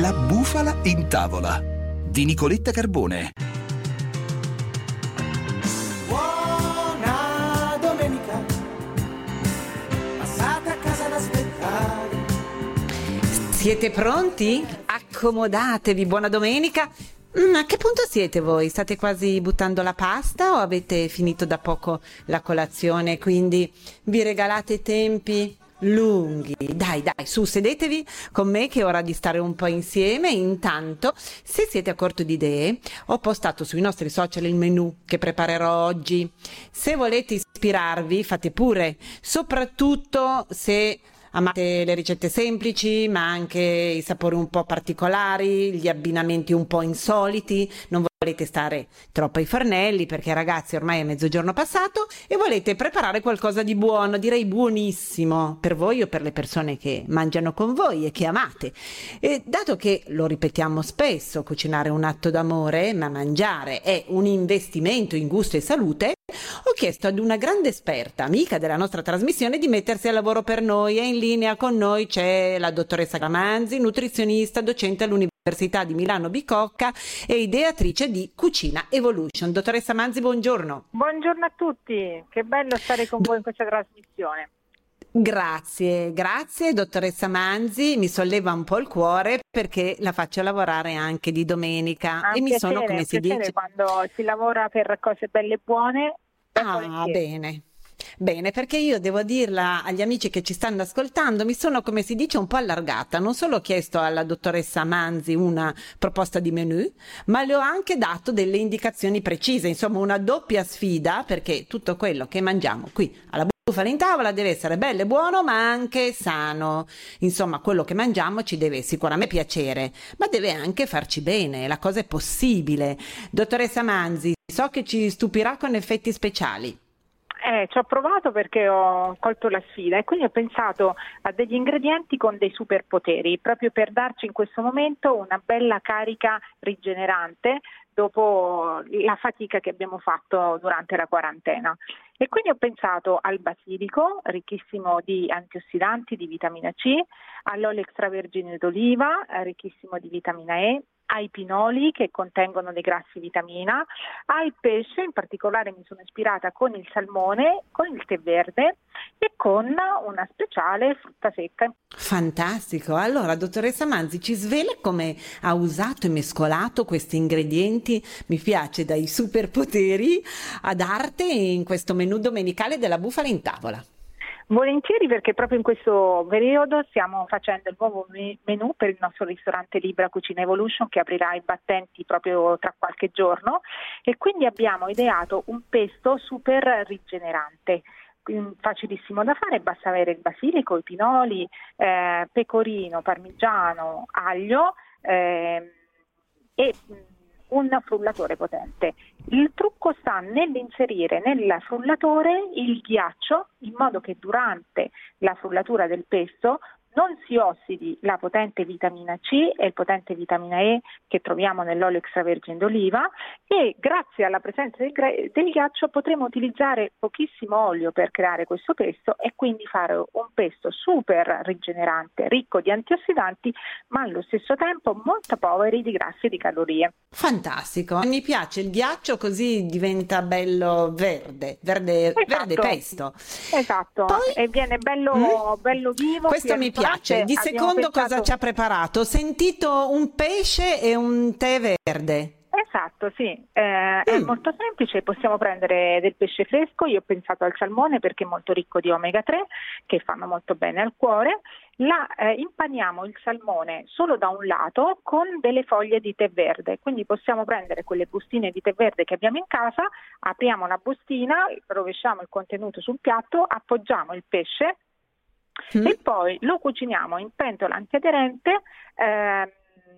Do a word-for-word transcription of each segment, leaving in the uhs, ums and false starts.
La bufala in tavola di Nicoletta Carbone. Buona domenica, passate a casa ad aspettare. Siete pronti? Accomodatevi, buona domenica. Mm, a che punto siete voi? State quasi buttando la pasta o avete finito da poco la colazione, quindi vi regalate tempi lunghi? Dai, dai, su, sedetevi con me che è ora di stare un po' insieme. Intanto, se siete a corto di idee, ho postato sui nostri social il menù che preparerò oggi. Se volete ispirarvi, fate pure, soprattutto se amate le ricette semplici, ma anche i sapori un po' particolari, gli abbinamenti un po' insoliti. Non volete stare troppo ai fornelli perché, ragazzi, ormai è mezzogiorno passato e volete preparare qualcosa di buono, direi buonissimo, per voi o per le persone che mangiano con voi e che amate. E dato che, lo ripetiamo spesso, cucinare è un atto d'amore, ma mangiare è un investimento in gusto e salute, ho chiesto ad una grande esperta, amica della nostra trasmissione, di mettersi al lavoro per noi, e in linea con noi c'è la dottoressa Manzi, nutrizionista, docente all'Università di Milano Bicocca e ideatrice di Cucina Evolution. Dottoressa Manzi, buongiorno. Buongiorno a tutti, che bello stare con voi in questa trasmissione. Grazie, grazie dottoressa Manzi, mi solleva un po' il cuore perché la faccio lavorare anche di domenica Ah, e mi piacere, sono, come si dice, quando si lavora per cose belle e buone. ah, bene. Bene, perché io devo dirla agli amici che ci stanno ascoltando, mi sono, come si dice, un po' allargata. Non solo ho chiesto alla dottoressa Manzi una proposta di menù, ma le ho anche dato delle indicazioni precise, insomma una doppia sfida, perché tutto quello che mangiamo qui alla bufala in tavola deve essere bello e buono, ma anche sano. Insomma, quello che mangiamo ci deve sicuramente piacere, ma deve anche farci bene, la cosa è possibile. Dottoressa Manzi, so che ci stupirà con effetti speciali. Eh, ci ho provato perché ho colto la sfida e quindi ho pensato a degli ingredienti con dei superpoteri, proprio per darci in questo momento una bella carica rigenerante dopo la fatica che abbiamo fatto durante la quarantena. E quindi ho pensato al basilico, ricchissimo di antiossidanti, di vitamina C, all'olio extravergine d'oliva, ricchissimo di vitamina E, ai pinoli che contengono dei grassi vitamina, al pesce, in particolare mi sono ispirata con il salmone, con il tè verde e con una speciale frutta secca. Fantastico, allora dottoressa Manzi ci svela come ha usato e mescolato questi ingredienti, mi piace, dai superpoteri ad arte in questo menù domenicale della bufala in tavola. Volentieri, perché proprio in questo periodo stiamo facendo il nuovo menù per il nostro ristorante Libra Cucina Evolution che aprirà i battenti proprio tra qualche giorno e quindi abbiamo ideato un pesto super rigenerante. Facilissimo da fare, basta avere il basilico, i pinoli, eh, pecorino, parmigiano, aglio eh, e un frullatore potente. Il trucco sta nell'inserire nel frullatore il ghiaccio in modo che durante la frullatura del pesto non si ossidi la potente vitamina C e il potente vitamina E che troviamo nell'olio extravergine d'oliva e grazie alla presenza del, del ghiaccio potremo utilizzare pochissimo olio per creare questo pesto e quindi fare un pesto super rigenerante, ricco di antiossidanti ma allo stesso tempo molto poveri di grassi e di calorie. Fantastico, mi piace il ghiaccio così diventa bello verde, verde, esatto. Verde pesto. Esatto, Poi, e viene bello, mm? bello vivo. Questo mi piace. Di secondo pensato... cosa ci ha preparato? Ho sentito un pesce e un tè verde. Esatto, sì, eh, mm. è molto semplice, possiamo prendere del pesce fresco, io ho pensato al salmone perché è molto ricco di omega tre che fanno molto bene al cuore. La, eh, impaniamo il salmone solo da un lato con delle foglie di tè verde, quindi possiamo prendere quelle bustine di tè verde che abbiamo in casa, apriamo la bustina, rovesciamo il contenuto sul piatto, appoggiamo il pesce mm. e poi lo cuciniamo in pentola antiaderente eh,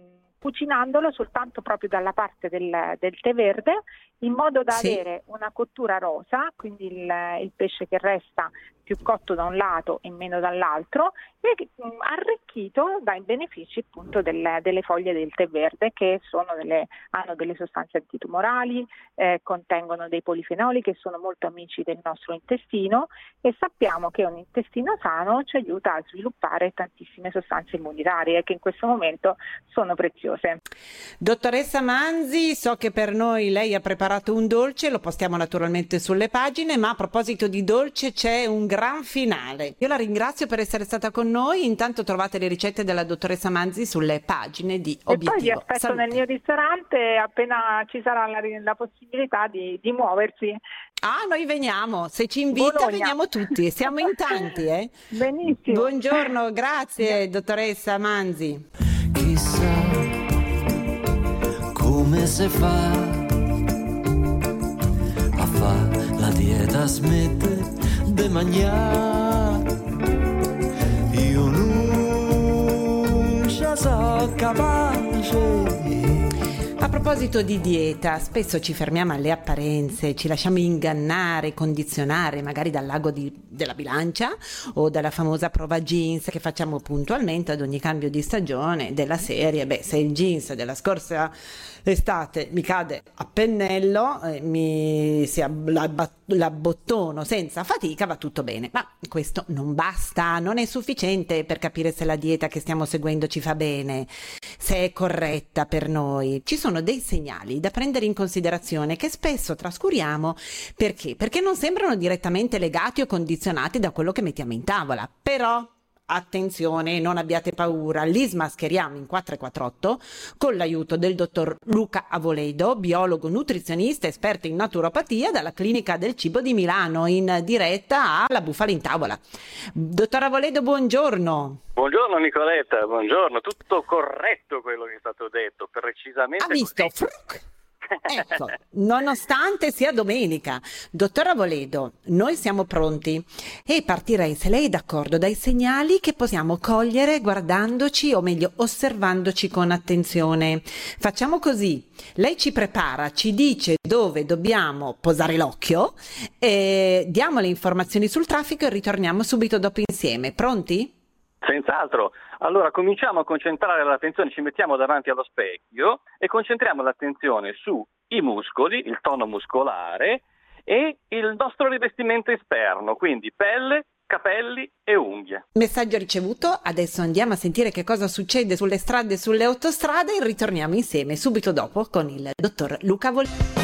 cucinandolo soltanto proprio dalla parte del, del tè verde, in modo da Sì. avere una cottura rosa, quindi il, il pesce che resta più cotto da un lato e meno dall'altro, e mh, arricchito dai benefici appunto del- delle foglie del tè verde, che sono delle, hanno delle sostanze antitumorali, eh, contengono dei polifenoli che sono molto amici del nostro intestino, e sappiamo che un intestino sano ci aiuta a sviluppare tantissime sostanze immunitarie che in questo momento sono preziose. Dottoressa Manzi, so che per noi lei ha preparato un dolce, lo postiamo naturalmente sulle pagine, ma a proposito di dolce c'è un gran finale. Io la ringrazio per essere stata con noi, intanto trovate le ricette della dottoressa Manzi sulle pagine di E Obiettivo poi vi aspetto Salute. nel mio ristorante appena ci sarà la, la possibilità di, di muoversi. Ah, noi veniamo, se ci invita Bologna. veniamo tutti, siamo in tanti, eh. Benissimo. Buongiorno, grazie dottoressa Manzi. Chissà come si fa a fa la dieta, smette de mangiare. Io non ci so capace. A proposito di dieta, spesso ci fermiamo alle apparenze, ci lasciamo ingannare, condizionare magari dal lago di- della bilancia o dalla famosa prova jeans che facciamo puntualmente ad ogni cambio di stagione della serie. Beh, se il jeans della scorsa estate mi cade a pennello, eh, mi si ab- la, la bottono senza fatica, va tutto bene. Ma questo non basta, non è sufficiente per capire se la dieta che stiamo seguendo ci fa bene, se è corretta per noi. Ci sono dei segnali da prendere in considerazione che spesso trascuriamo. Perché? Perché non sembrano direttamente legati o condizionati da quello che mettiamo in tavola. Però attenzione, non abbiate paura, li smascheriamo in quattro e quattr'otto con l'aiuto del dottor Luca Avoledo, biologo nutrizionista esperto in naturopatia dalla Clinica del Cibo di Milano, in diretta alla Bufala in Tavola. Dottor Avoledo, buongiorno. Buongiorno Nicoletta, buongiorno, tutto corretto quello che è stato detto, precisamente Ha visto? così. Fruc. Ecco, nonostante sia domenica. Dottor Avoledo, noi siamo pronti e partirei, se lei è d'accordo, dai segnali che possiamo cogliere guardandoci, o meglio osservandoci con attenzione. Facciamo così, lei ci prepara, ci dice dove dobbiamo posare l'occhio, e diamo le informazioni sul traffico e ritorniamo subito dopo insieme. Pronti? Senz'altro. Allora cominciamo a concentrare l'attenzione, ci mettiamo davanti allo specchio e concentriamo l'attenzione sui muscoli, il tono muscolare e il nostro rivestimento esterno, quindi pelle, capelli e unghie. Messaggio ricevuto, adesso andiamo a sentire che cosa succede sulle strade e sulle autostrade e ritorniamo insieme subito dopo con il dottor Luca Avoledo.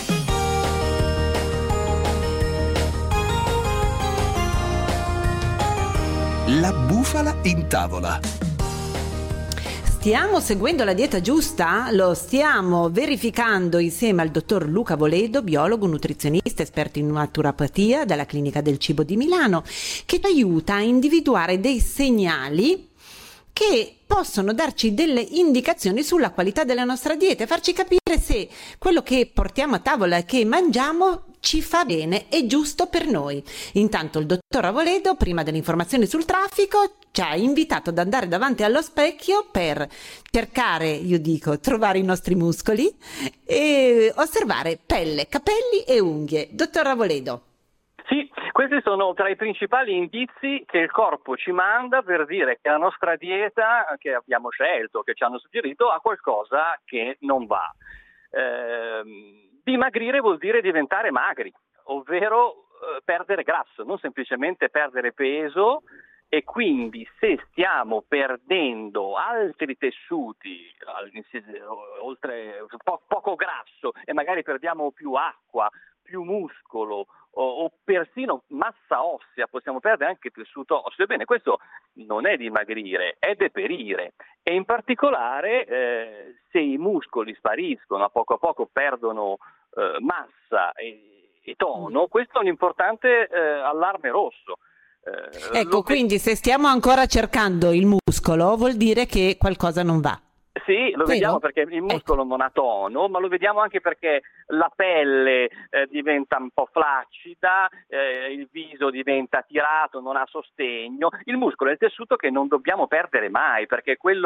La bufala in tavola. Stiamo seguendo la dieta giusta? Lo stiamo verificando insieme al dottor Luca Avoledo, biologo nutrizionista esperto in naturopatia dalla Clinica del Cibo di Milano, che ci aiuta a individuare dei segnali che possono darci delle indicazioni sulla qualità della nostra dieta e farci capire se quello che portiamo a tavola e che mangiamo ci fa bene, è giusto per noi. Intanto il dottor Avoledo, prima delle informazioni sul traffico, ci ha invitato ad andare davanti allo specchio per cercare, io dico, trovare i nostri muscoli e osservare pelle, capelli e unghie. Dottor Avoledo. Sì, questi sono tra i principali indizi che il corpo ci manda per dire che la nostra dieta che abbiamo scelto, che ci hanno suggerito, ha qualcosa che non va. Eh, dimagrire vuol dire diventare magri, ovvero eh, perdere grasso, non semplicemente perdere peso, e quindi se stiamo perdendo altri tessuti, oltre po- poco grasso, e magari perdiamo più acqua, più muscolo o, o persino massa ossea, possiamo perdere anche tessuto osseo. Bene, questo non è dimagrire, è deperire, e in particolare eh, se i muscoli spariscono, a poco a poco perdono eh, massa e, e tono, questo è un importante eh, allarme rosso. Eh, Ecco, lo... quindi se stiamo ancora cercando il muscolo vuol dire che qualcosa non va. Sì, lo Vero? vediamo perché il muscolo ecco. non ha tono, ma lo vediamo anche perché la pelle eh, diventa un po' flaccida, eh, il viso diventa tirato, non ha sostegno. Il muscolo è il tessuto che non dobbiamo perdere mai, perché è quello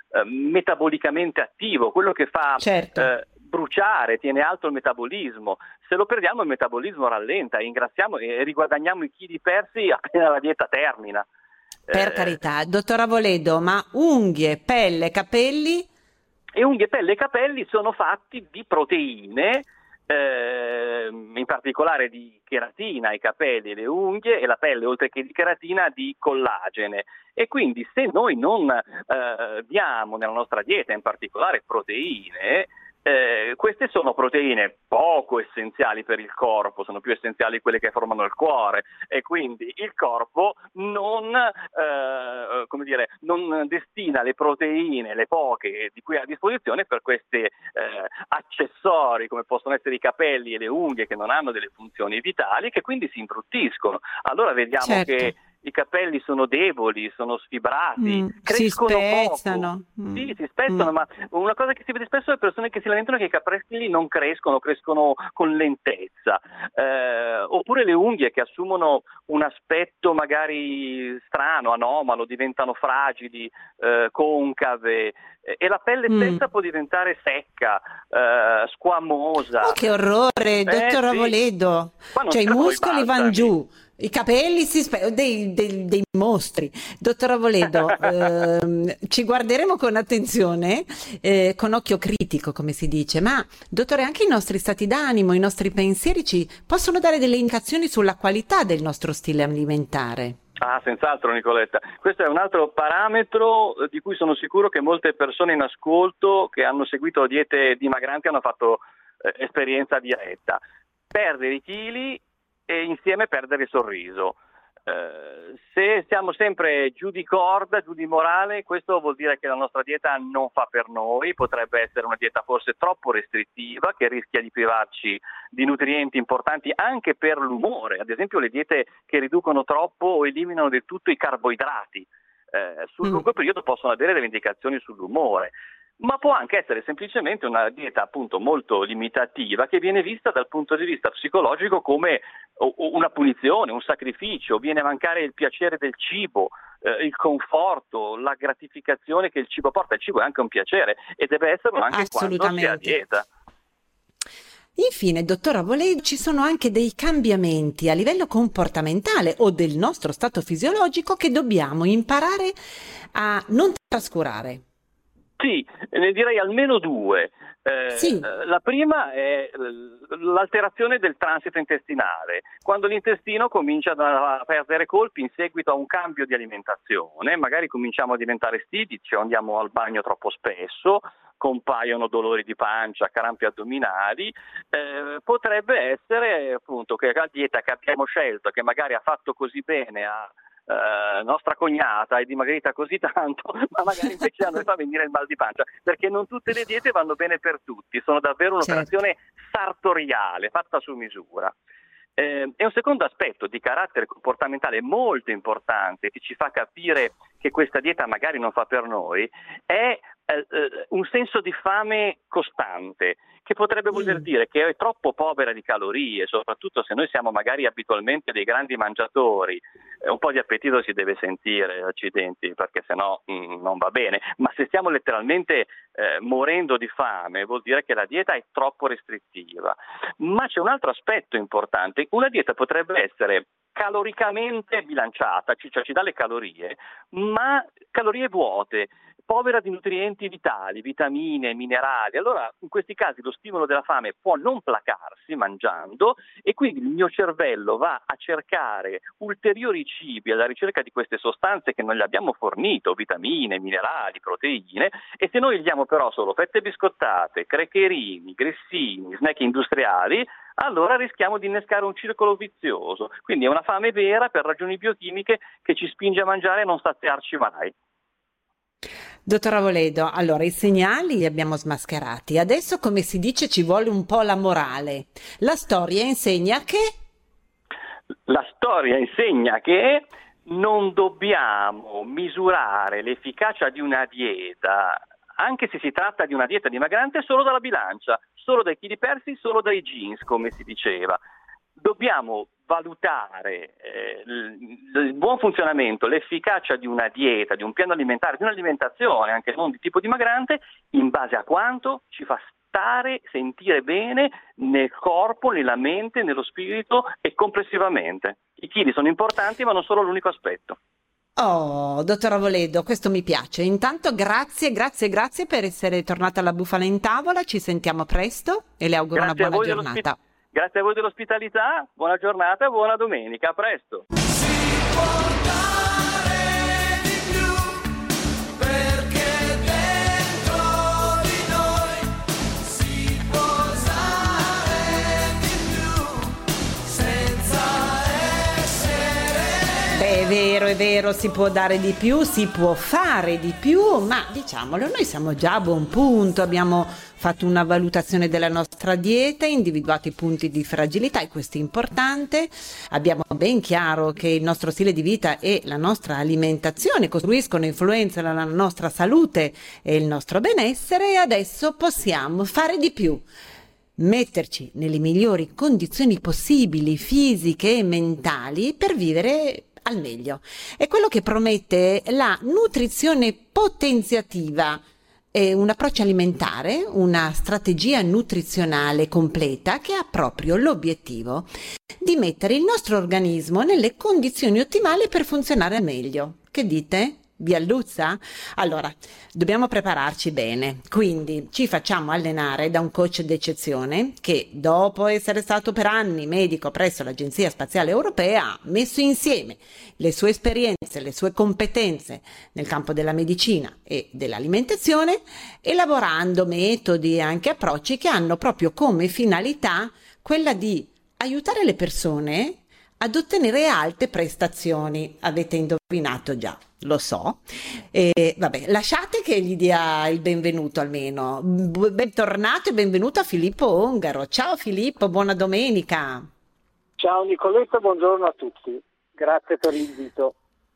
eh, metabolicamente attivo, quello che fa certo. eh, bruciare, tiene alto il metabolismo. Se lo perdiamo il metabolismo rallenta e ingrassiamo e riguadagniamo i chili persi appena la dieta termina. Per eh, carità, dottor Avoledo, ma unghie, pelle, capelli? E unghie, pelle e capelli sono fatti di proteine, eh, in particolare di cheratina, i capelli e le unghie, e la pelle oltre che di cheratina di collagene. E quindi se noi non eh, diamo nella nostra dieta in particolare proteine, Eh, queste sono proteine poco essenziali per il corpo, sono più essenziali quelle che formano il cuore, e quindi il corpo non, eh, come dire, non destina le proteine, le poche di cui ha a disposizione, per questi eh, accessori come possono essere i capelli e le unghie, che non hanno delle funzioni vitali, che quindi si imbruttiscono. Allora vediamo certo. che i capelli sono deboli, sono sfibrati, Mm, crescono si spezzano. poco. Mm. Sì, si spezzano, Mm. ma una cosa che si vede spesso è persone che si lamentano che i capelli non crescono, crescono con lentezza, eh, oppure le unghie che assumono un aspetto magari strano, anomalo, diventano fragili, eh, concave, eh, e la pelle stessa Mm. può diventare secca, eh, squamosa. Oh, che orrore, dottor Eh, sì. Avoledo. Qua non Cioè i servono i muscoli vanno balsami. giù, i capelli si spe- dei, dei- dei mostri. Dottor Avoledo, ehm, ci guarderemo con attenzione, eh, con occhio critico, come si dice, ma dottore, anche i nostri stati d'animo, i nostri pensieri ci possono dare delle indicazioni sulla qualità del nostro stile alimentare. Ah, senz'altro Nicoletta. Questo è un altro parametro eh, di cui sono sicuro che molte persone in ascolto che hanno seguito diete dimagranti hanno fatto eh, esperienza diretta. Perdere i chili e insieme perdere il sorriso. Eh, se siamo sempre giù di corda, giù di morale, questo vuol dire che la nostra dieta non fa per noi, potrebbe essere una dieta forse troppo restrittiva che rischia di privarci di nutrienti importanti anche per l'umore, ad esempio le diete che riducono troppo o eliminano del tutto i carboidrati, eh, sul Mm. lungo periodo possono avere delle indicazioni sull'umore. Ma può anche essere semplicemente una dieta appunto molto limitativa che viene vista dal punto di vista psicologico come una punizione, un sacrificio, viene a mancare il piacere del cibo, eh, il conforto, la gratificazione che il cibo porta. Il cibo è anche un piacere e deve esserlo anche quando si è a dieta. Infine, dottor Avoledo, ci sono anche dei cambiamenti a livello comportamentale o del nostro stato fisiologico che dobbiamo imparare a non trascurare. Sì, ne direi almeno due. Eh, Sì. La prima è l'alterazione del transito intestinale, quando l'intestino comincia a perdere colpi in seguito a un cambio di alimentazione, magari cominciamo a diventare stitici o andiamo al bagno troppo spesso, compaiono dolori di pancia, crampi addominali, eh, potrebbe essere appunto che la dieta che abbiamo scelto, che magari ha fatto così bene a Uh, nostra cognata è dimagrita così tanto, ma magari invece a noi fa venire il mal di pancia, perché non tutte le diete vanno bene per tutti, sono davvero un'operazione certo. sartoriale, fatta su misura. Eh, e un secondo aspetto di carattere comportamentale molto importante che ci fa capire che questa dieta magari non fa per noi è eh, un senso di fame costante, che potrebbe voler dire che è troppo povera di calorie, soprattutto se noi siamo magari abitualmente dei grandi mangiatori. Un po' di appetito si deve sentire, accidenti, perché sennò mh, non va bene, ma se stiamo letteralmente eh, morendo di fame vuol dire che la dieta è troppo restrittiva. Ma c'è un altro aspetto importante: una dieta potrebbe essere caloricamente bilanciata, cioè ci dà le calorie, ma calorie vuote, povera di nutrienti vitali, vitamine, minerali. Allora in questi casi lo stimolo della fame può non placarsi mangiando, e quindi il mio cervello va a cercare ulteriori cibi alla ricerca di queste sostanze che non gli abbiamo fornito, vitamine, minerali, proteine, e se noi gli diamo però solo fette biscottate, crecherini, grissini, snack industriali, allora rischiamo di innescare un circolo vizioso. Quindi è una fame vera per ragioni biochimiche che ci spinge a mangiare e non saziarci mai. Dottor Avoledo, allora i segnali li abbiamo smascherati, adesso come si dice ci vuole un po' la morale. La storia insegna che? La storia insegna che non dobbiamo misurare l'efficacia di una dieta, anche se si tratta di una dieta dimagrante, solo dalla bilancia, solo dai chili persi, solo dai jeans, come si diceva. dobbiamo valutare eh, il, il buon funzionamento, l'efficacia di una dieta, di un piano alimentare, di un'alimentazione anche non di tipo dimagrante, in base a quanto ci fa stare, sentire bene nel corpo, nella mente, nello spirito e complessivamente. I chili sono importanti, ma non sono l'unico aspetto. Oh, dottor Avoledo, questo mi piace. Intanto grazie, grazie, grazie per essere tornata alla Bufala in Tavola. Ci sentiamo presto e le auguro Grazie una buona giornata. Grazie a voi dell'ospitalità, buona giornata e buona domenica. A presto. Beh, è vero, è vero, si può dare di più, si può fare di più, ma diciamolo, noi siamo già a buon punto, abbiamo fatto una valutazione della nostra dieta, individuato i punti di fragilità e questo è importante, abbiamo ben chiaro che il nostro stile di vita e la nostra alimentazione costruiscono e influenzano la nostra salute e il nostro benessere e adesso possiamo fare di più. Metterci nelle migliori condizioni possibili, fisiche e mentali, per vivere al meglio. È quello che promette la nutrizione potenziativa, è un approccio alimentare, una strategia nutrizionale completa che ha proprio l'obiettivo di mettere il nostro organismo nelle condizioni ottimali per funzionare al meglio. Che dite? Vi alluzza? Allora, dobbiamo prepararci bene, quindi ci facciamo allenare da un coach d'eccezione che, dopo essere stato per anni medico presso l'Agenzia Spaziale Europea, ha messo insieme le sue esperienze, le sue competenze nel campo della medicina e dell'alimentazione, elaborando metodi e anche approcci che hanno proprio come finalità quella di aiutare le persone ad ottenere alte prestazioni. Avete indovinato già, lo so. E vabbè, lasciate che gli dia il benvenuto almeno. Bentornato e benvenuto a Filippo Ongaro. Ciao Filippo, buona domenica. Ciao Nicoletta, buongiorno a tutti. Grazie per l'invito.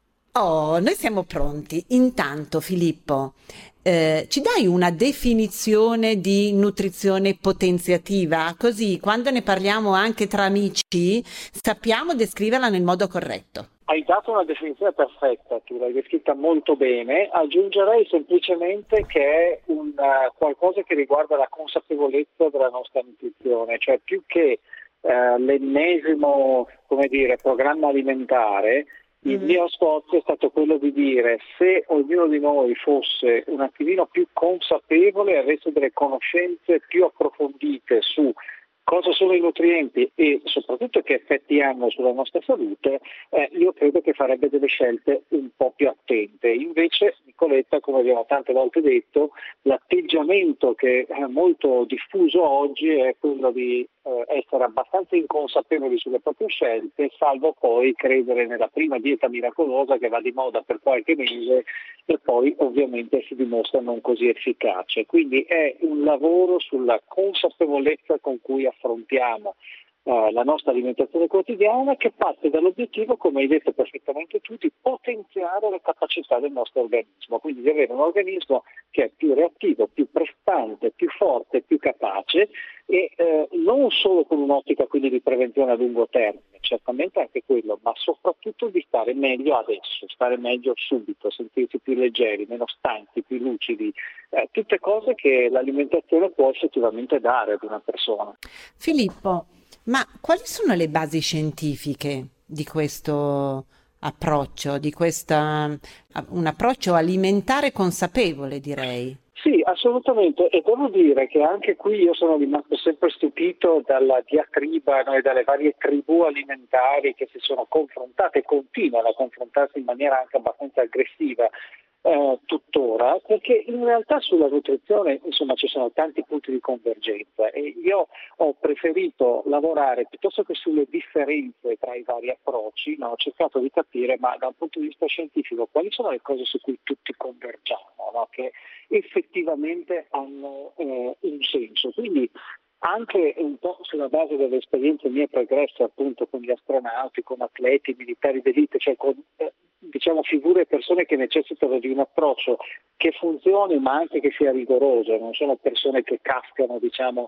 Oh, noi siamo pronti. Intanto Filippo, eh, ci dai una definizione di nutrizione potenziativa? Così quando ne parliamo anche tra amici sappiamo descriverla nel modo corretto. Hai dato una definizione perfetta, tu l'hai descritta molto bene. Aggiungerei semplicemente che è un uh, qualcosa che riguarda la consapevolezza della nostra nutrizione, cioè più che uh, l'ennesimo, come dire, programma alimentare. Il mm-hmm. mio sforzo è stato quello di dire: se ognuno di noi fosse un attimino più consapevole e avesse delle conoscenze più approfondite su cosa sono i nutrienti e soprattutto che effetti hanno sulla nostra salute, eh, io credo che farebbe delle scelte un po' più attente. Invece, Nicoletta, come abbiamo tante volte detto, l'atteggiamento che è molto diffuso oggi è quello di eh, essere abbastanza inconsapevoli sulle proprie scelte, salvo poi credere nella prima dieta miracolosa che va di moda per qualche mese e poi ovviamente si dimostra non così efficace. Quindi è un lavoro sulla consapevolezza con cui affrontiamo uh, la nostra alimentazione quotidiana, che parte dall'obiettivo, come hai detto perfettamente tu, di potenziare le capacità del nostro organismo, quindi di avere un organismo che è più reattivo, più prestante, più forte, più capace e eh, non solo con un'ottica quindi di prevenzione a lungo termine, certamente anche quello, ma soprattutto di stare meglio adesso, stare meglio subito, sentirsi più leggeri, meno stanchi, più lucidi, eh, tutte cose che l'alimentazione può effettivamente dare ad una persona. Filippo, ma quali sono le basi scientifiche di questo approccio, di questa, un approccio alimentare consapevole, direi? Sì, assolutamente, e devo dire che anche qui io sono rimasto sempre stupito dalla diatriba, no, e dalle varie tribù alimentari che si sono confrontate e continuano a confrontarsi in maniera anche abbastanza aggressiva eh, tuttora, perché in realtà sulla nutrizione insomma ci sono tanti punti di convergenza e io ho preferito lavorare piuttosto che sulle differenze tra i vari approcci, no, ho cercato di capire, ma da un punto di vista scientifico, quali sono le cose su cui tutti convergiamo, no, che effettivamente hanno eh, un senso. Quindi anche un po' sulla base delle esperienze mie pregresse appunto con gli astronauti, con atleti, militari d'elite, cioè con eh, diciamo figure e persone che necessitano di un approccio che funzioni ma anche che sia rigoroso, non sono persone che cascano diciamo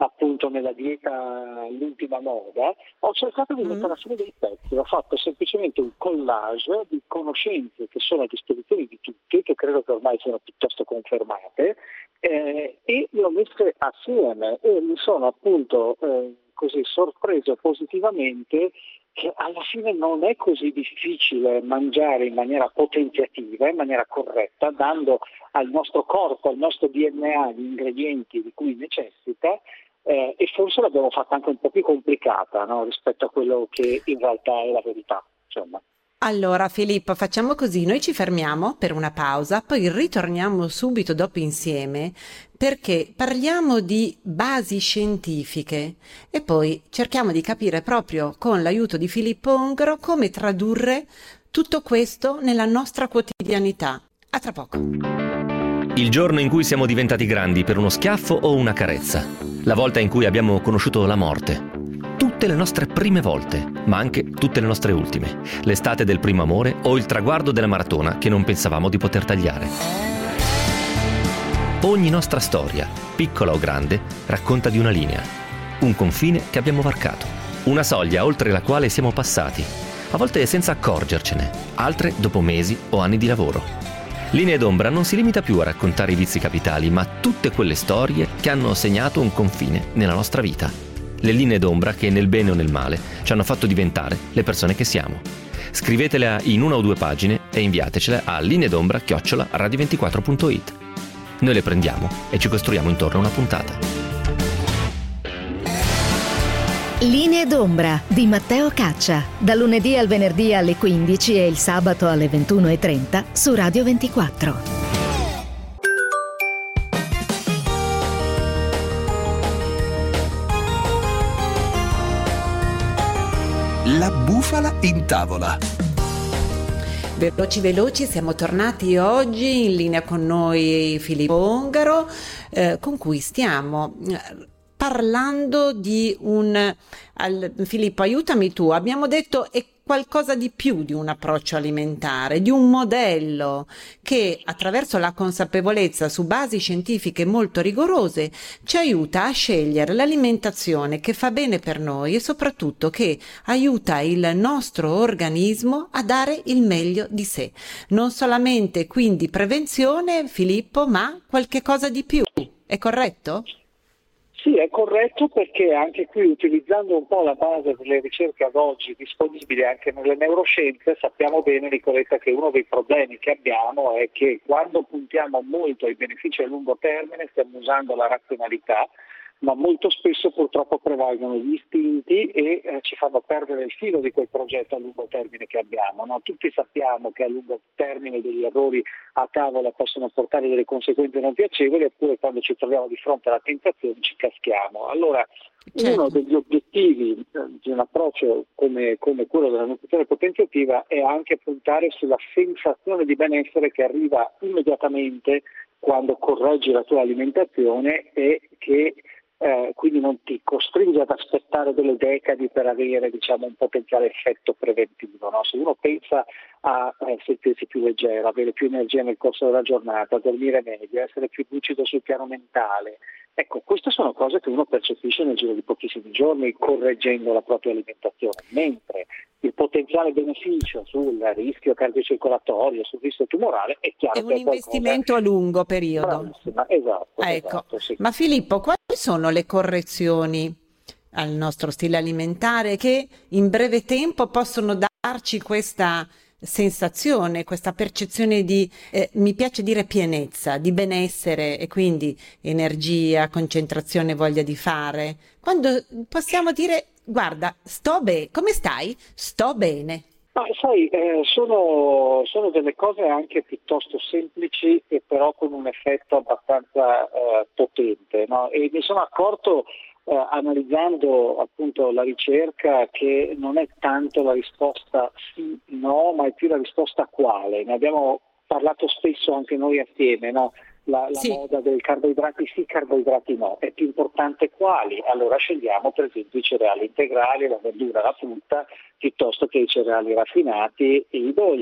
appunto nella dieta l'ultima moda, ho cercato di mettere assieme dei pezzi, ho fatto semplicemente un collage di conoscenze che sono a disposizione di tutti, che credo che ormai siano piuttosto confermate, eh, e le ho messe assieme e mi sono appunto eh, così sorpreso positivamente che alla fine non è così difficile mangiare in maniera potenziativa, in maniera corretta, dando al nostro corpo, al nostro D N A gli ingredienti di cui necessita, eh, e forse l'abbiamo fatta anche un po' più complicata, no? Rispetto a quello che in realtà è la verità, insomma. Allora Filippo, facciamo così, noi ci fermiamo per una pausa, poi ritorniamo subito dopo insieme perché parliamo di basi scientifiche e poi cerchiamo di capire proprio con l'aiuto di Filippo Ongaro come tradurre tutto questo nella nostra quotidianità. A tra poco. Il giorno in cui siamo diventati grandi per uno schiaffo o una carezza, la volta in cui abbiamo conosciuto la morte. Tutte le nostre prime volte, ma anche tutte le nostre ultime. L'estate del primo amore o il traguardo della maratona che non pensavamo di poter tagliare. Ogni nostra storia, piccola o grande, racconta di una linea. Un confine che abbiamo varcato. Una soglia oltre la quale siamo passati. A volte senza accorgercene, altre dopo mesi o anni di lavoro. Linee d'ombra non si limita più a raccontare i vizi capitali, ma tutte quelle storie che hanno segnato un confine nella nostra vita. Le linee d'ombra che nel bene o nel male ci hanno fatto diventare le persone che siamo. Scrivetela in una o due pagine e inviatecele a lineedombra chiocciola radio ventiquattro punto it. Noi le prendiamo e ci costruiamo intorno a una puntata. Linee d'ombra di Matteo Caccia, da lunedì al venerdì alle quindici e il sabato alle ventuno e trenta su Radio ventiquattro. La bufala in tavola. Veloci veloci, siamo tornati oggi in linea con noi Filippo Ongaro, eh, con cui stiamo parlando di un... Al, Filippo, aiutami tu, abbiamo detto è qualcosa di più di un approccio alimentare, di un modello che attraverso la consapevolezza su basi scientifiche molto rigorose ci aiuta a scegliere l'alimentazione che fa bene per noi e soprattutto che aiuta il nostro organismo a dare il meglio di sé. Non solamente quindi prevenzione, Filippo, ma qualche cosa di più. È corretto? Sì, è corretto, perché anche qui, utilizzando un po' la base delle ricerche ad oggi disponibili anche nelle neuroscienze, sappiamo bene, Nicoletta, che uno dei problemi che abbiamo è che quando puntiamo molto ai benefici a lungo termine stiamo usando la razionalità, ma molto spesso purtroppo prevalgono gli istinti e eh, ci fanno perdere il filo di quel progetto a lungo termine che abbiamo, no? Tutti sappiamo che a lungo termine degli errori a tavola possono portare delle conseguenze non piacevoli, eppure quando ci troviamo di fronte alla tentazione ci caschiamo. Allora, certo, uno degli obiettivi eh, di un approccio come, come quello della nutrizione potenziativa è anche puntare sulla sensazione di benessere che arriva immediatamente quando correggi la tua alimentazione e che Eh, quindi non ti costringe ad aspettare delle decadi per avere, diciamo, un potenziale effetto preventivo, no? Se uno pensa a eh, sentirsi più leggero, avere più energia nel corso della giornata, dormire meglio, essere più lucido sul piano mentale, ecco, queste sono cose che uno percepisce nel giro di pochissimi giorni correggendo la propria alimentazione, mentre il potenziale beneficio sul rischio cardiocircolatorio, sul rischio tumorale è chiaro. È un investimento a lungo periodo. Bravissima, esatto. Ecco. Esatto, sì. Ma Filippo, quali sono le correzioni al nostro stile alimentare che in breve tempo possono darci questa sensazione, questa percezione di, eh, mi piace dire pienezza, di benessere e quindi energia, concentrazione, voglia di fare? Quando possiamo dire, guarda, sto bene, come stai? Sto bene. Ma sai, eh, sono, sono delle cose anche piuttosto semplici e però con un effetto abbastanza eh, potente, no? E mi sono accorto eh, analizzando appunto la ricerca che non è tanto la risposta sì, no, ma è più la risposta quale. Ne abbiamo parlato spesso anche noi assieme, no? La, la sì. moda del carboidrati sì, carboidrati no, è più importante quali, allora scegliamo per esempio i cereali integrali, la verdura, la frutta, piuttosto che i cereali raffinati e i dolci.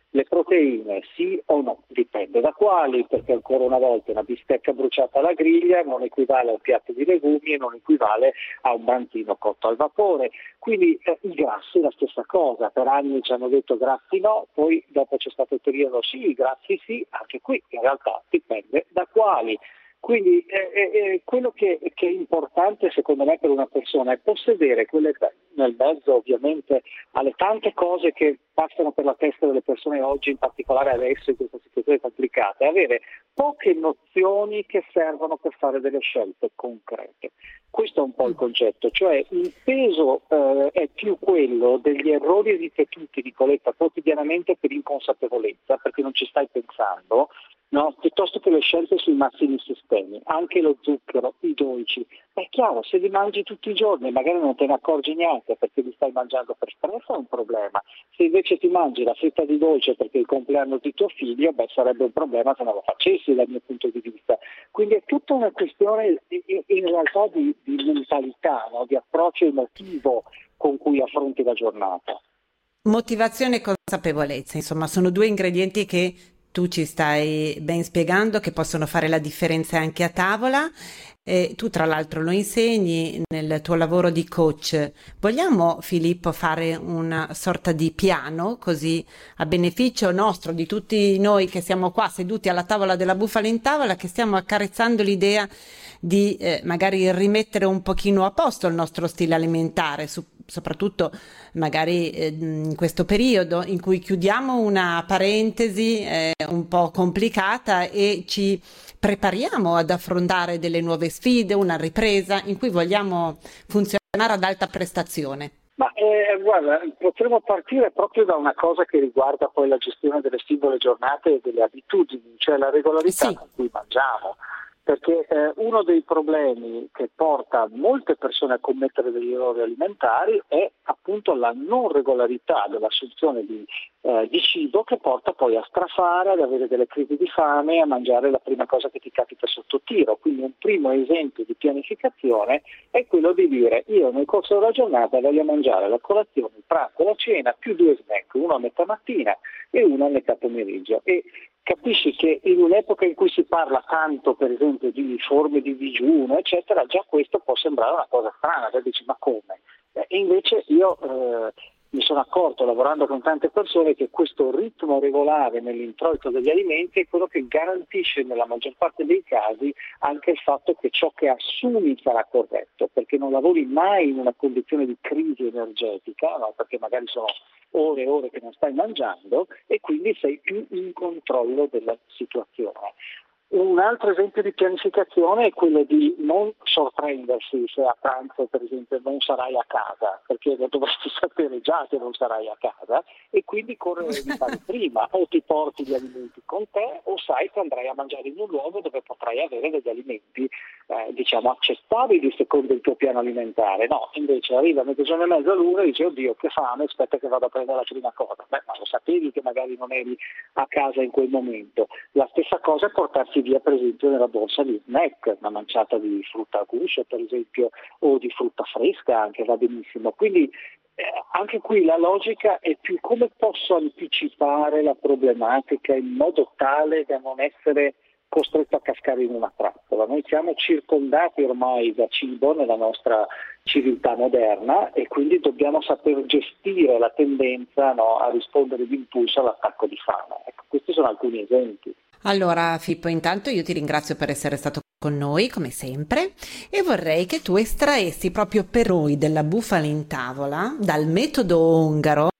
Le proteine sì o no? Dipende da quali, perché ancora una volta una bistecca bruciata alla griglia non equivale a un piatto di legumi e non equivale a un brantino cotto al vapore. Quindi eh, i grassi la stessa cosa, per anni ci hanno detto grassi no, poi dopo c'è stato il periodo sì, grassi sì, anche qui in realtà dipende da quali. Quindi eh, eh, quello che, che è importante secondo me per una persona è possedere quelle, nel mezzo ovviamente alle tante cose che passano per la testa delle persone oggi, in particolare adesso in questa situazione complicata, e avere poche nozioni che servono per fare delle scelte concrete. Questo è un po' il concetto, cioè il peso eh, è più quello degli errori ripetuti, Nicoletta, quotidianamente per inconsapevolezza, perché non ci stai pensando, no? Piuttosto che le scelte sui massimi sistemi, anche lo zucchero, i dolci. È chiaro, se li mangi tutti i giorni magari non te ne accorgi neanche perché li stai mangiando per stress è un problema. Se invece ti mangi la fetta di dolce perché è il compleanno di tuo figlio, beh, sarebbe un problema se non lo facessi dal mio punto di vista. Quindi è tutta una questione in realtà di, di mentalità, no? Di approccio emotivo con cui affronti la giornata. Motivazione e consapevolezza, insomma, sono due ingredienti che tu ci stai ben spiegando, che possono fare la differenza anche a tavola. Eh, tu tra l'altro lo insegni nel tuo lavoro di coach. Vogliamo, Filippo, fare una sorta di piano, così a beneficio nostro, di tutti noi che siamo qua seduti alla tavola della Bufala in Tavola, che stiamo accarezzando l'idea di eh, magari rimettere un pochino a posto il nostro stile alimentare, su, soprattutto magari eh, in questo periodo in cui chiudiamo una parentesi eh, un po' complicata e ci prepariamo ad affrontare delle nuove sfide, una ripresa in cui vogliamo funzionare ad alta prestazione. Ma eh, guarda, potremmo partire proprio da una cosa che riguarda poi la gestione delle singole giornate e delle abitudini, cioè la regolarità Sì. con cui mangiamo. Perché eh, uno dei problemi che porta molte persone a commettere degli errori alimentari è appunto la non regolarità dell'assunzione di, eh, di cibo, che porta poi a strafare, ad avere delle crisi di fame e a mangiare la prima cosa che ti capita sotto tiro. Quindi un primo esempio di pianificazione è quello di dire: io nel corso della giornata voglio mangiare la colazione, il pranzo, la cena, più due snack, uno a metà mattina e uno a metà pomeriggio. E capisci che in un'epoca in cui si parla tanto, per esempio, di forme di digiuno, eccetera, già questo può sembrare una cosa strana, cioè dici ma come? E invece io eh, mi sono accorto, lavorando con tante persone, che questo ritmo regolare nell'introito degli alimenti è quello che garantisce nella maggior parte dei casi anche il fatto che ciò che assumi sarà corretto, perché non lavori mai in una condizione di crisi energetica, no? Perché magari sono ore e ore che non stai mangiando e quindi sei più in controllo della situazione. Un altro esempio di pianificazione è quello di non sorprendersi se a pranzo, per esempio, non sarai a casa, perché lo dovresti sapere già che non sarai a casa e quindi correre di fare prima, o ti porti gli alimenti con te o sai che andrai a mangiare in un luogo dove potrai avere degli alimenti eh, diciamo accettabili secondo il tuo piano alimentare. No, invece arriva a mezzogiorno e mezzo all'una e dici oddio che fame, aspetta che vado a prendere la prima cosa. Beh, ma lo sapevi che magari non eri a casa in quel momento. La stessa cosa è portarsi via per esempio nella borsa di snack, una manciata di frutta a guscio per esempio o di frutta fresca anche va benissimo. Quindi eh, anche qui la logica è più come posso anticipare la problematica in modo tale da non essere costretto a cascare in una trappola. Noi siamo circondati ormai da cibo nella nostra civiltà moderna e quindi dobbiamo saper gestire la tendenza, no, a rispondere d'impulso all'attacco di fame. Ecco, questi sono alcuni esempi. Allora Filippo, intanto io ti ringrazio per essere stato con noi come sempre e vorrei che tu estraessi proprio per noi della Bufala in Tavola, dal metodo Ongaro,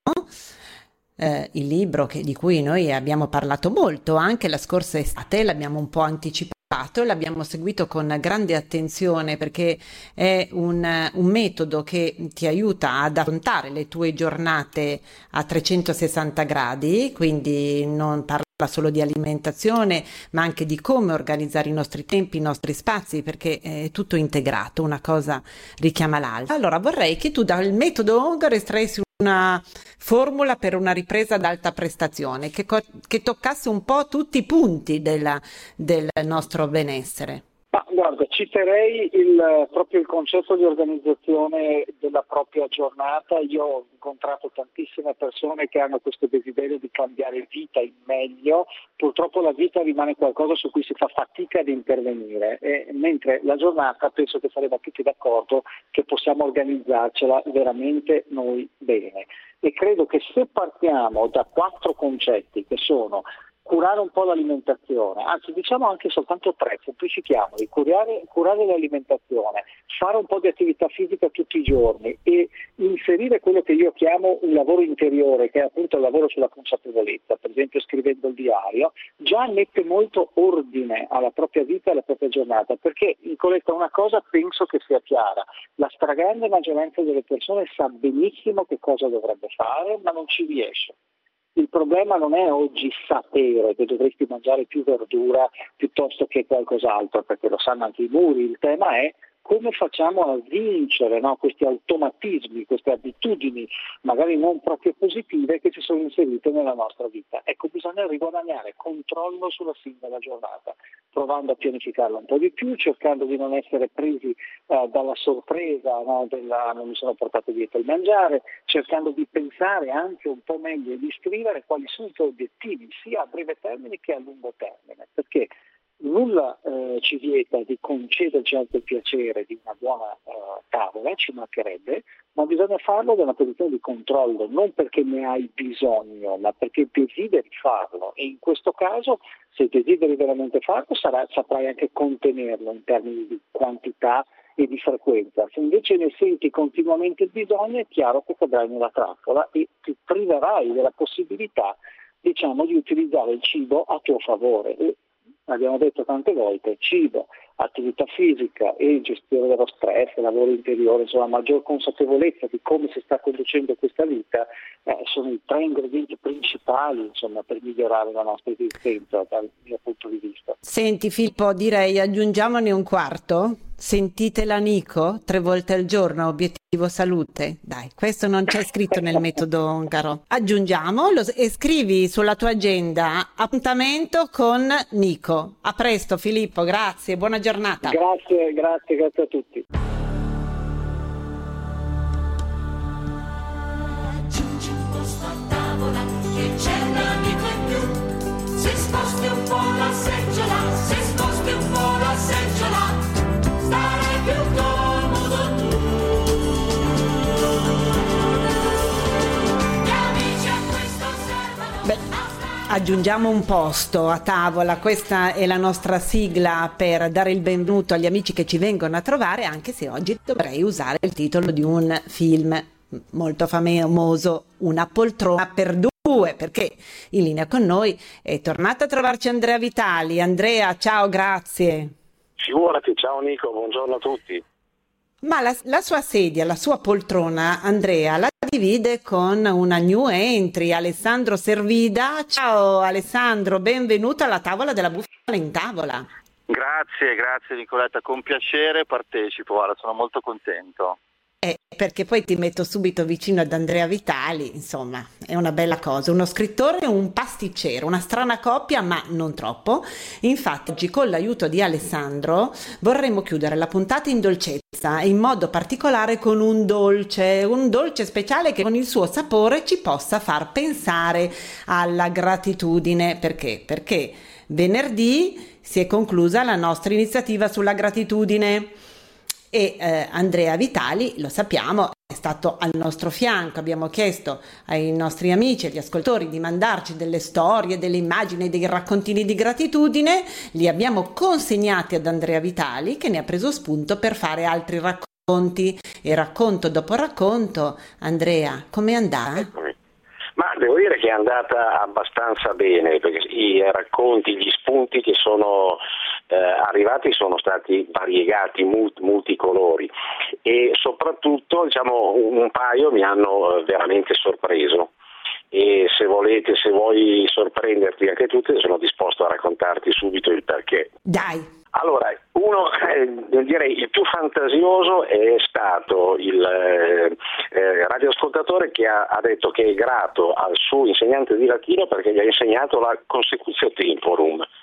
eh, il libro che, di cui noi abbiamo parlato molto anche la scorsa estate, l'abbiamo un po' anticipato, l'abbiamo seguito con grande attenzione perché è un, un metodo che ti aiuta ad affrontare le tue giornate a trecentosessanta gradi, quindi non parla solo di alimentazione ma anche di come organizzare i nostri tempi, i nostri spazi, perché è tutto integrato, una cosa richiama l'altra. Allora vorrei che tu dal metodo Ongaro estraessi una formula per una ripresa ad alta prestazione che, co- che toccasse un po' tutti i punti della, del nostro benessere. Ma guarda, citerei il, proprio il concetto di organizzazione della propria giornata. Io ho incontrato tantissime persone che hanno questo desiderio di cambiare vita in meglio. Purtroppo la vita rimane qualcosa su cui si fa fatica ad intervenire, e, mentre la giornata penso che saremo tutti d'accordo che possiamo organizzarcela veramente noi bene. E credo che se partiamo da quattro concetti che sono curare un po' l'alimentazione, anzi diciamo anche soltanto tre, semplifichiamoli, curare, curare l'alimentazione, fare un po' di attività fisica tutti i giorni e inserire quello che io chiamo un lavoro interiore, che è appunto il lavoro sulla consapevolezza, per esempio scrivendo il diario, già mette molto ordine alla propria vita e alla propria giornata, perché in Nicoletta una cosa penso che sia chiara: la stragrande maggioranza delle persone sa benissimo che cosa dovrebbe fare, ma non ci riesce. Il problema non è oggi sapere che dovresti mangiare più verdura piuttosto che qualcos'altro, perché lo sanno anche i muri. Il tema è come facciamo a vincere, no, questi automatismi, queste abitudini magari non proprio positive che si sono inserite nella nostra vita. Ecco, bisogna riguadagnare controllo sulla singola giornata, provando a pianificarla un po' di più, cercando di non essere presi eh, dalla sorpresa, no, della non mi sono portato dietro il mangiare, cercando di pensare anche un po' meglio e di scrivere quali sono i tuoi obiettivi, sia a breve termine che a lungo termine, perché nulla eh, ci vieta di concederci anche il piacere di una buona eh, tavola, ci mancherebbe, ma bisogna farlo da una posizione di controllo, non perché ne hai bisogno, ma perché desideri farlo, e in questo caso se desideri veramente farlo sarà, saprai anche contenerlo in termini di quantità e di frequenza. Se invece ne senti continuamente il bisogno, è chiaro che cadrai nella trappola e ti priverai della possibilità, diciamo, di utilizzare il cibo a tuo favore. E abbiamo detto tante volte, cibo, attività fisica e gestione dello stress, lavoro interiore, insomma maggior consapevolezza di come si sta conducendo questa vita, eh, sono i tre ingredienti principali, insomma, per migliorare la nostra esistenza dal mio punto di vista. Senti Filippo, direi aggiungiamone un quarto. Sentite l'amico tre volte al giorno, obiettivo salute. Dai, questo non c'è scritto nel metodo Ongaro. Aggiungiamolo e scrivi sulla tua agenda appuntamento con Nico. A presto Filippo, grazie, buona giornata. Grazie, grazie, grazie a tutti. Aggiungi un posto a tavola che c'è un amico in più. Se sposti un po' la seggiola, se sposti un po' la seggiola, starai più comodo tu. Gli amici a questo servono. Beh, aggiungiamo un posto a tavola, questa è la nostra sigla per dare il benvenuto agli amici che ci vengono a trovare, anche se oggi dovrei usare il titolo di un film molto famoso, Una poltrona per due, perché in linea con noi è tornata a trovarci Andrea Vitali. Andrea, ciao, grazie. Figurati, ciao Nico, buongiorno a tutti. Ma la, la sua sedia, la sua poltrona, Andrea, la divide con una new entry, Alessandro Servida. Ciao Alessandro, benvenuto alla tavola della Bufala in Tavola. Grazie, grazie Nicoletta, con piacere partecipo, guarda, sono molto contento. Eh, perché poi ti metto subito vicino ad Andrea Vitali, insomma, è una bella cosa, uno scrittore e un pasticcere, una strana coppia, ma non troppo. Infatti oggi con l'aiuto di Alessandro vorremmo chiudere la puntata in dolcezza, in modo particolare con un dolce, un dolce speciale che con il suo sapore ci possa far pensare alla gratitudine. Perché? Perché venerdì si è conclusa la nostra iniziativa sulla gratitudine. E eh, Andrea Vitali, lo sappiamo, è stato al nostro fianco. Abbiamo chiesto ai nostri amici, agli ascoltatori, di mandarci delle storie, delle immagini, dei raccontini di gratitudine. Li abbiamo consegnati ad Andrea Vitali, che ne ha preso spunto per fare altri racconti, e racconto dopo racconto. Andrea, com'è andata? Eccomi. Ma devo dire che è andata abbastanza bene, perché i racconti, gli spunti che sono eh, arrivati sono stati variegati, multicolori, e soprattutto, diciamo, un paio mi hanno veramente sorpreso. E se volete, se vuoi sorprenderti anche tu, sono disposto a raccontarti subito il perché. Dai! Allora, uno, eh, direi il più fantasioso è stato il eh, eh, radioascoltatore che ha, ha detto che è grato al suo insegnante di latino perché gli ha insegnato la consecutio temporum.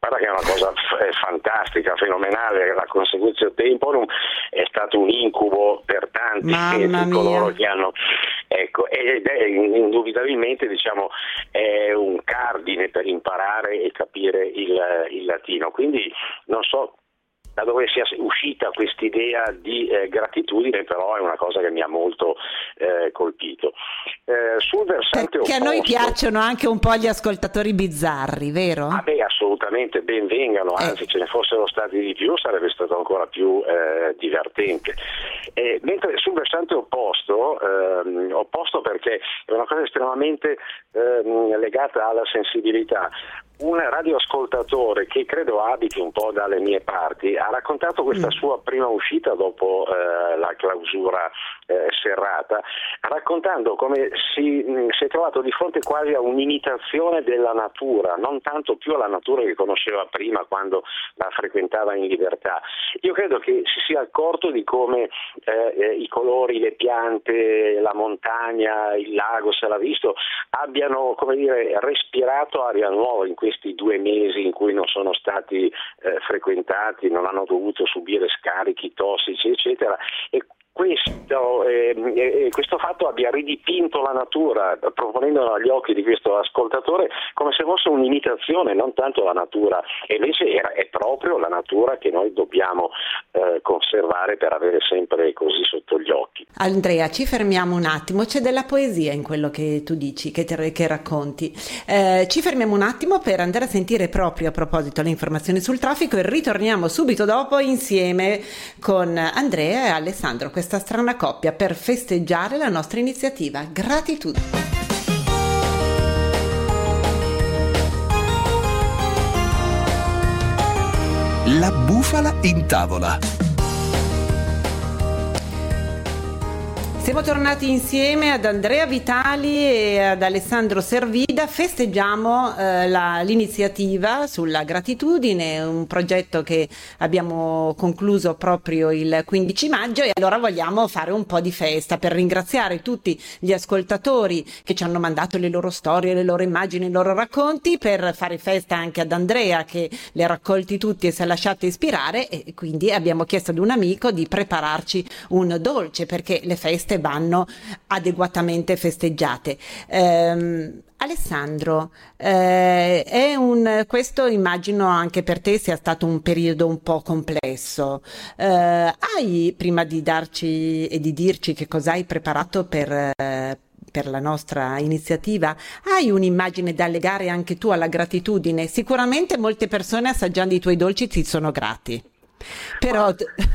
Guarda che è una cosa f- fantastica, fenomenale, la conseguenza temporum è stato un incubo per tanti Mamma di mia. coloro che hanno, ecco, ed è indubitabilmente, diciamo, è un cardine per imparare e capire il, il latino, quindi non so da dove sia uscita quest'idea di eh, gratitudine, però è una cosa che mi ha molto eh, colpito. Eh, sul versante Perché opposto, a noi piacciono anche un po' gli ascoltatori bizzarri, vero? Ah beh, assolutamente, ben vengano, anzi Eh. ce ne fossero stati di più sarebbe stato ancora più eh, divertente. Eh, mentre sul versante opposto, ehm, opposto perché è una cosa estremamente ehm, legata alla sensibilità, un radioascoltatore che credo abiti un po' dalle mie parti ha raccontato questa Mm. sua prima uscita dopo eh, la clausura eh, serrata, raccontando come si, mh, si è trovato di fronte quasi a un'imitazione della natura, non tanto più alla natura che conosceva prima quando la frequentava in libertà. Io credo che si sia accorto di come eh, eh, i colori, le piante, la montagna, il lago, se l'ha visto, abbiano, come dire, respirato aria nuova in questi due mesi in cui non sono stati eh, frequentati, non hanno dovuto subire scarichi tossici, eccetera. E questo, eh, eh, questo fatto abbia ridipinto la natura, proponendo agli occhi di questo ascoltatore come se fosse un'imitazione, non tanto la natura, e invece era, è proprio la natura che noi dobbiamo eh, conservare per avere sempre così sotto gli occhi. Andrea, ci fermiamo un attimo, c'è della poesia in quello che tu dici, che, te, che racconti. Eh, ci fermiamo un attimo per andare a sentire proprio a proposito le informazioni sul traffico e ritorniamo subito dopo insieme con Andrea e Alessandro, questa strana coppia, per festeggiare la nostra iniziativa. Gratitudine. La bufala in tavola. Siamo tornati insieme ad Andrea Vitali e ad Alessandro Servida, festeggiamo eh, la, l'iniziativa sulla gratitudine, un progetto che abbiamo concluso proprio il quindici maggio e allora vogliamo fare un po' di festa per ringraziare tutti gli ascoltatori che ci hanno mandato le loro storie, le loro immagini, i loro racconti, per fare festa anche ad Andrea che li ha raccolti tutti e si è lasciato ispirare, e quindi abbiamo chiesto ad un amico di prepararci un dolce perché le feste vanno adeguatamente festeggiate. Ehm, Alessandro, eh, è un, questo immagino anche per te sia stato un periodo un po' complesso. Eh, hai, prima di darci e di dirci che cosa hai preparato per, eh, per la nostra iniziativa, hai un'immagine da legare anche tu alla gratitudine? Sicuramente molte persone assaggiando i tuoi dolci ti sono grati, però...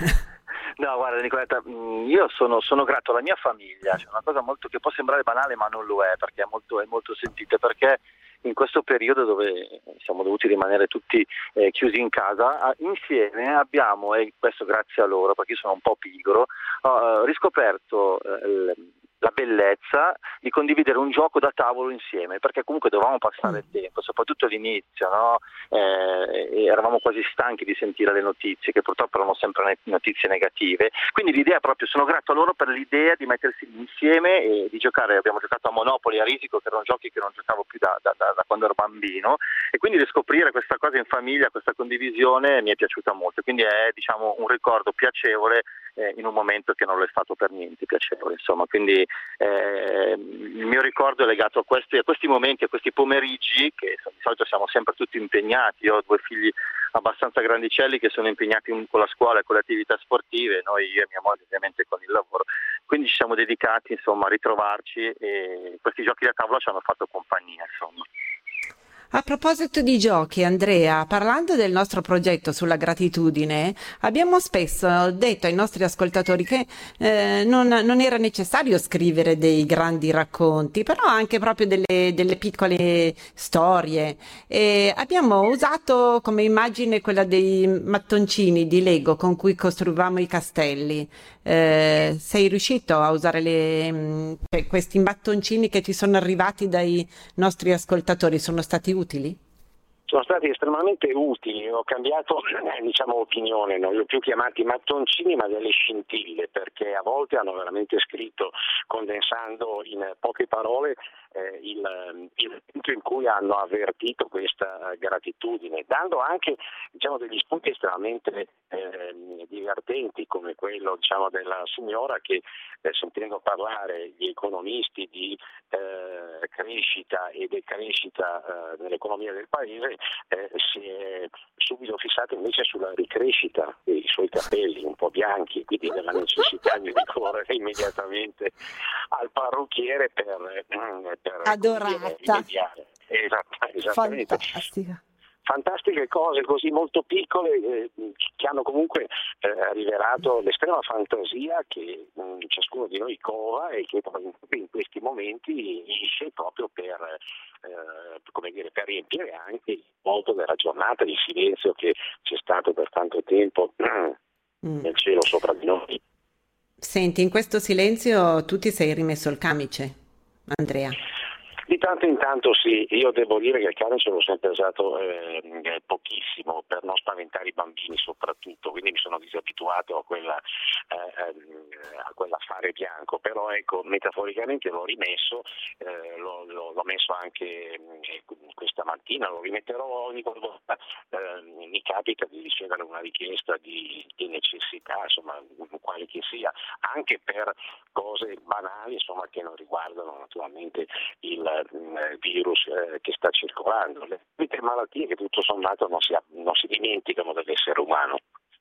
No, guarda Nicoletta, io sono, sono grato alla mia famiglia, c'è una cosa molto che può sembrare banale ma non lo è, perché è molto, è molto sentita, perché in questo periodo dove siamo dovuti rimanere tutti eh, chiusi in casa, insieme abbiamo, e questo grazie a loro, perché io sono un po' pigro, ho riscoperto eh, la bellezza di condividere un gioco da tavolo insieme, perché comunque dovevamo passare il tempo, soprattutto all'inizio, no? Eh, eravamo quasi stanchi di sentire le notizie, che purtroppo erano sempre notizie negative, quindi l'idea proprio, sono grato a loro per l'idea di mettersi insieme e di giocare. Abbiamo giocato a Monopoli, a Risico, che erano giochi che non giocavo più da, da, da, da quando ero bambino, e quindi riscoprire questa cosa in famiglia, questa condivisione mi è piaciuta molto, quindi è, diciamo, un ricordo piacevole eh, in un momento che non lo è stato per niente piacevole, insomma, quindi Eh, il mio ricordo è legato a questi, a questi momenti, a questi pomeriggi che di solito siamo sempre tutti impegnati. Io ho due figli abbastanza grandicelli che sono impegnati con la scuola e con le attività sportive, noi, io e mia moglie ovviamente con il lavoro, quindi ci siamo dedicati insomma a ritrovarci e questi giochi da tavola ci hanno fatto compagnia, insomma. A proposito di giochi, Andrea, parlando del nostro progetto sulla gratitudine, abbiamo spesso detto ai nostri ascoltatori che eh, non, non era necessario scrivere dei grandi racconti, però anche proprio delle, delle piccole storie. E abbiamo usato come immagine quella dei mattoncini di Lego con cui costruivamo i castelli. Eh, sei riuscito a usare le, cioè, questi mattoncini che ti sono arrivati dai nostri ascoltatori? Sono stati utili? sono stati estremamente utili. Ho cambiato eh, diciamo opinione, non li ho più chiamati mattoncini ma delle scintille, perché a volte hanno veramente scritto, condensando in poche parole, eh, il, il punto in cui hanno avvertito questa gratitudine, dando anche diciamo degli spunti estremamente eh, divertenti, come quello diciamo della signora che eh, sentendo parlare gli economisti di eh, crescita e decrescita eh, nell'economia del paese, eh, si è subito fissato invece sulla ricrescita dei suoi capelli un po' bianchi, quindi della necessità di ricorrere immediatamente al parrucchiere per, per adorata rimediare. Esatt- esattamente. Fantastica. Fantastiche cose così molto piccole eh, che hanno comunque eh, rivelato l'estrema fantasia che mh, ciascuno di noi cova e che in questi momenti esce proprio per, eh, come dire, per riempire anche il vuoto della giornata di silenzio che c'è stato per tanto tempo mm. nel cielo sopra di noi. Senti, in questo silenzio tu ti sei rimesso il camice, Andrea? Di tanto in tanto sì, io devo dire che il camice l'ho sempre usato eh, pochissimo per non spaventare i bambini soprattutto, quindi mi sono disabituato a quella eh, a quell'affare bianco, però ecco, metaforicamente l'ho rimesso, eh, l'ho, l'ho, l'ho messo anche eh, questa mattina, lo rimetterò ogni volta eh, mi capita di ricevere una richiesta di, di necessità, insomma, quale che sia, anche per cose banali, insomma, che non riguardano naturalmente il virus eh, che sta circolando, le malattie che tutto sommato non si, non si dimenticano dell'essere umano.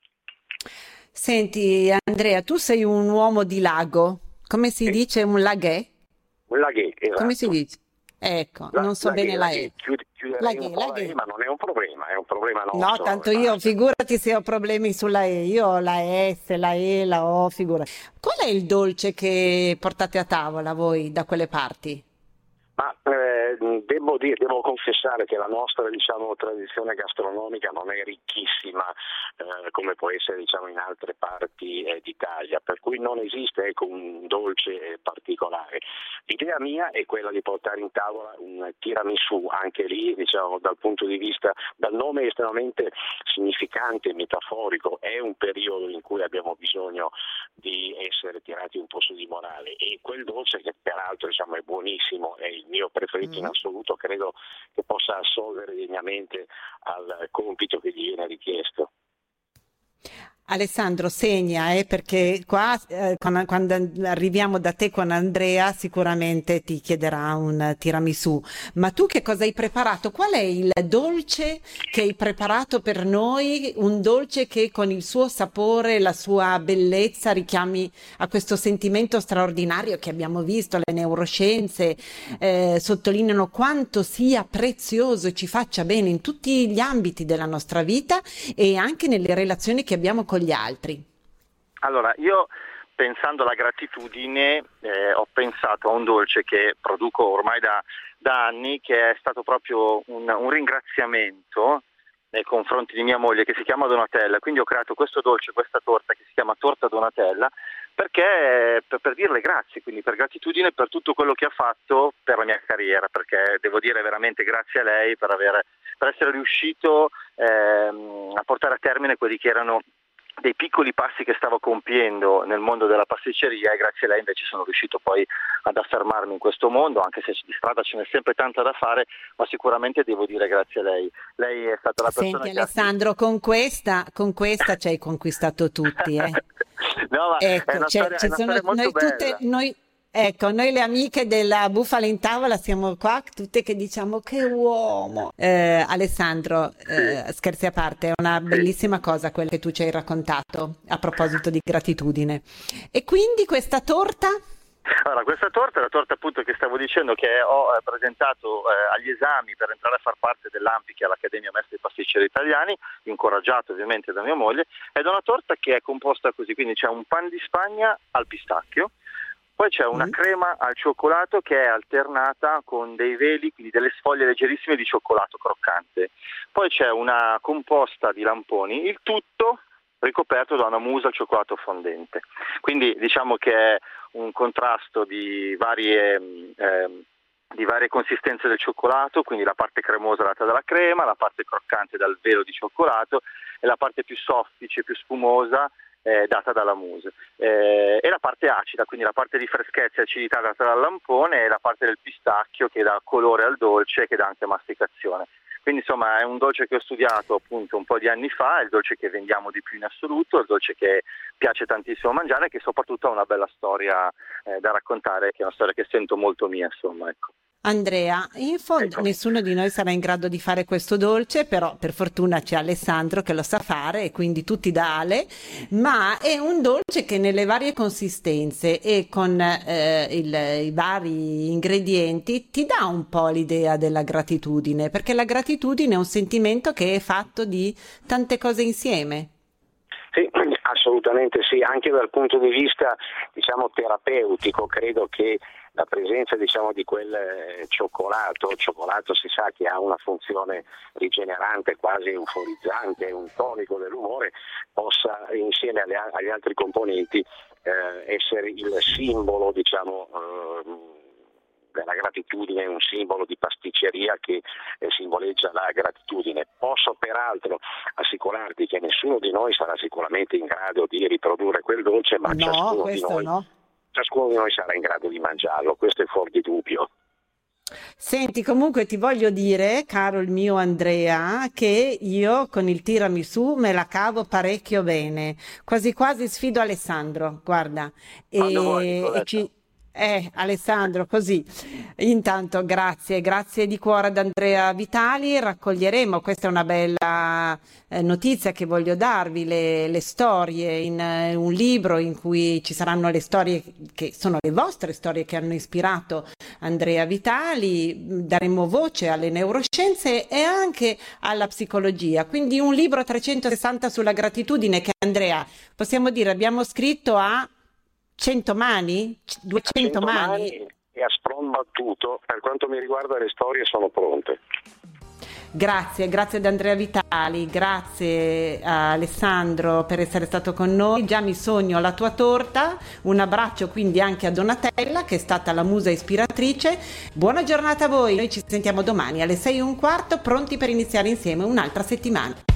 Senti Andrea, tu sei un uomo di lago, come si sì. dice un laghè? Un laghè, esatto. Come si dice? Ecco, la, non so laghè, bene la E. Chiud- chiuderei un po' la E, ma non è un problema, è un problema nostro. No, tanto io, figurati se ho problemi sulla E, io ho la S, la E, la O, figurati. Qual è il dolce che portate a tavola voi da quelle parti? Ma eh, devo dire, devo confessare che la nostra diciamo, tradizione gastronomica non è ricchissima eh, come può essere diciamo, in altre parti eh, d'Italia, per cui non esiste ecco, un dolce particolare. L'idea mia è quella di portare in tavola un tiramisù, anche lì diciamo, dal punto di vista, dal nome estremamente significante, metaforico, è un periodo in cui abbiamo bisogno di essere tirati un po' su di morale, e quel dolce che peraltro diciamo, è buonissimo, è il mio preferito mm. in assoluto, credo che possa assolvere degnamente al compito che gli viene richiesto. Alessandro, segna, eh, perché qua eh, quando, quando arriviamo da te con Andrea sicuramente ti chiederà un tiramisù. Ma tu che cosa hai preparato? Qual è il dolce che hai preparato per noi? Un dolce che con il suo sapore, la sua bellezza richiami a questo sentimento straordinario che abbiamo visto. Le neuroscienze eh, sottolineano quanto sia prezioso e ci faccia bene in tutti gli ambiti della nostra vita e anche nelle relazioni che abbiamo con gli altri. Allora, io pensando alla gratitudine eh, ho pensato a un dolce che produco ormai da, da anni, che è stato proprio un, un ringraziamento nei confronti di mia moglie, che si chiama Donatella. Quindi ho creato questo dolce, questa torta che si chiama torta Donatella, perché per, per dirle grazie, quindi per gratitudine per tutto quello che ha fatto per la mia carriera, perché devo dire veramente grazie a lei per, avere, per essere riuscito ehm, a portare a termine quelli che erano dei piccoli passi che stavo compiendo nel mondo della pasticceria, e grazie a lei invece sono riuscito poi ad affermarmi in questo mondo, anche se di strada ce n'è sempre tanta da fare, ma sicuramente devo dire grazie a lei. Lei è stata la persona. Senti che Alessandro, ha... con questa con questa ci hai conquistato tutti, eh. No, ma ecco, è una cioè, storia, ci è una sono storia molto noi bella. tutte noi Ecco, noi le amiche della Bufala in Tavola siamo qua tutte che diciamo che uomo. Eh, Alessandro, eh, Sì. scherzi a parte, è una bellissima cosa quella che tu ci hai raccontato a proposito di gratitudine. E quindi questa torta? Allora, questa torta è la torta appunto che stavo dicendo, che ho eh, presentato eh, agli esami per entrare a far parte dell'A M P I, che è l'Accademia Maestri Pasticceri Italiani, incoraggiato ovviamente da mia moglie, ed è una torta che è composta così, quindi c'è un pan di Spagna al pistacchio, poi c'è una mm. crema al cioccolato che è alternata con dei veli, quindi delle sfoglie leggerissime di cioccolato croccante, poi c'è una composta di lamponi, il tutto ricoperto da una mousse al cioccolato fondente. Quindi diciamo che è un contrasto di varie eh, di varie consistenze del cioccolato, quindi la parte cremosa data dalla crema, la parte croccante dal velo di cioccolato e la parte più soffice, più spumosa eh, data dalla mousse, eh, e la parte acida, quindi la parte di freschezza e acidità data dal lampone, e la parte del pistacchio che dà colore al dolce e che dà anche masticazione. Quindi insomma è un dolce che ho studiato appunto un po' di anni fa, è il dolce che vendiamo di più in assoluto, è il dolce che piace tantissimo mangiare e che soprattutto ha una bella storia eh, da raccontare, che è una storia che sento molto mia, insomma, ecco. Andrea, in fondo Ecco. nessuno di noi sarà in grado di fare questo dolce, però per fortuna c'è Alessandro che lo sa fare e quindi tutti da Ale, ma è un dolce che nelle varie consistenze e con eh, il- i vari ingredienti ti dà un po' l'idea della gratitudine, perché la gratitudine è un sentimento che è fatto di tante cose insieme. Sì, assolutamente sì, anche dal punto di vista diciamo terapeutico credo che la presenza diciamo di quel eh, cioccolato, il cioccolato si sa che ha una funzione rigenerante, quasi euforizzante, un tonico dell'umore, possa insieme alle- agli altri componenti eh, essere il simbolo diciamo eh, della gratitudine, un simbolo di pasticceria che eh, simboleggia la gratitudine. Posso peraltro assicurarti che nessuno di noi sarà sicuramente in grado di riprodurre quel dolce, ma No, ciascuno di questo noi, no. ciascuno di noi sarà in grado di mangiarlo, questo è fuori di dubbio. Senti, comunque ti voglio dire, caro il mio Andrea, che io con il tiramisù me la cavo parecchio bene. Quasi quasi sfido Alessandro, guarda. Quando vuoi, E, e Nicoletta. ci... Eh, Alessandro, così. Intanto, grazie, grazie di cuore ad Andrea Vitali. Raccoglieremo, questa è una bella eh, notizia che voglio darvi, le, le storie in eh, un libro in cui ci saranno le storie che sono le vostre storie che hanno ispirato Andrea Vitali. Daremo voce alle neuroscienze e anche alla psicologia. Quindi un libro a trecentosessanta sulla gratitudine che, Andrea, possiamo dire, abbiamo scritto a cento mani? duecento mani? E a spron battuto, per quanto mi riguarda le storie sono pronte. Grazie, grazie ad Andrea Vitali, grazie a Alessandro per essere stato con noi. Già mi sogno la tua torta, un abbraccio quindi anche a Donatella che è stata la musa ispiratrice. Buona giornata a voi, noi ci sentiamo domani alle sei e un quarto, pronti per iniziare insieme un'altra settimana.